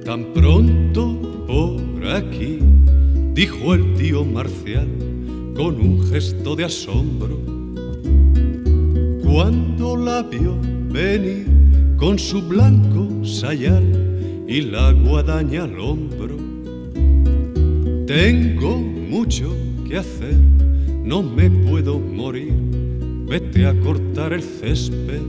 Tan pronto por aquí, dijo el tío Marcial con un gesto de asombro, cuando la vio venir con su blanco sayal y la guadaña al hombro. Tengo mucho que hacer, no me puedo morir, vete a cortar el césped.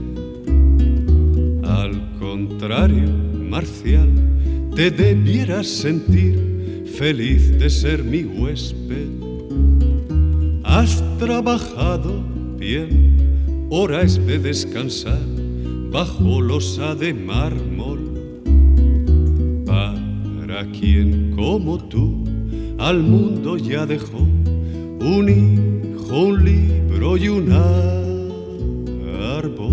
Al contrario, Marcial, te debieras sentir feliz de ser mi huésped. Has trabajado bien, hora es de descansar bajo losa de mármol. Para quien como tú al mundo ya dejó un hijo, un libro y un árbol.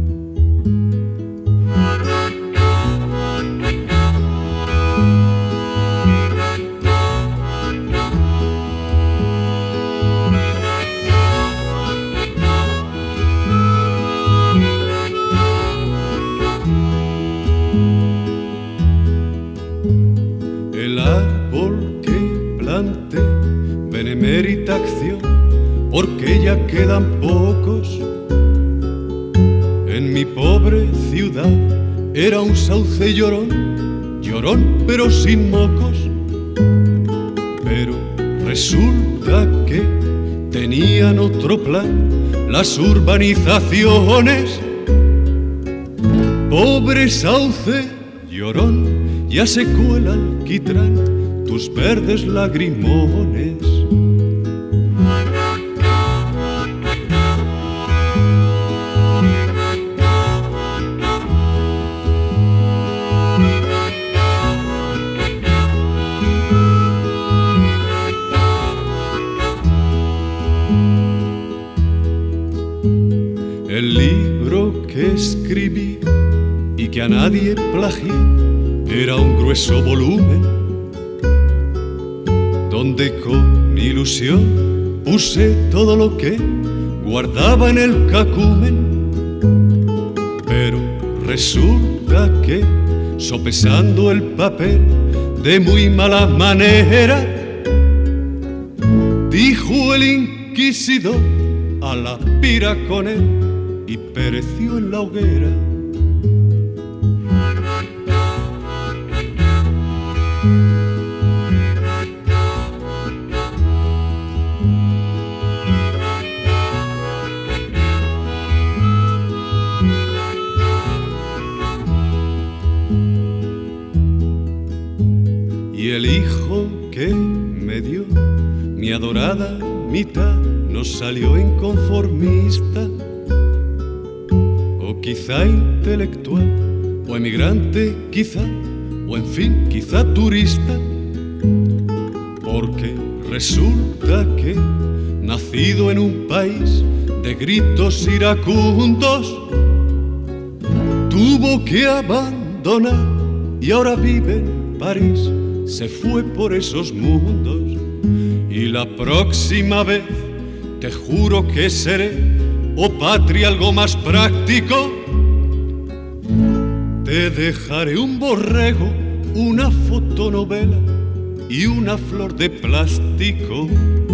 El árbol que planté, benemérita acción, porque ya quedan pocos. En mi pobre ciudad era un sauce llorón, llorón pero sin mocos. Pero resulta que tenían otro plan las urbanizaciones. Pobre sauce llorón, ya secó el alquitrán tus verdes lagrimones. El libro que escribí y que a nadie plagié era un grueso volumen donde con ilusión puse todo lo que guardaba en el cacumen. Pero resulta que, sopesando el papel de muy mala manera, dijo el inquisidor a la pira con él y pereció en la hoguera. Y el hijo que me dio mi adorada mitad no salió inconformista, o quizá intelectual, o emigrante quizá, o en fin, quizá turista, porque resulta que, nacido en un país de gritos iracundos, tuvo que abandonar y ahora vive en París. Se fue por esos mundos y la próxima vez te juro que seré, oh patria, algo más práctico. Te dejaré un borrego, una fotonovela y una flor de plástico.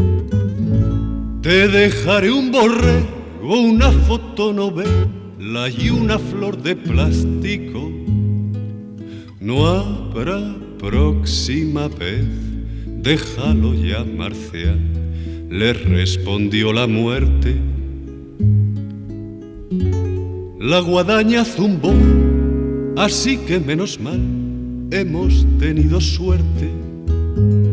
Te dejaré un borrego, una fotonovela y una flor de plástico. No habrá próxima vez, déjalo ya, Marcial, le respondió la muerte. La guadaña zumbó, así que menos mal, hemos tenido suerte.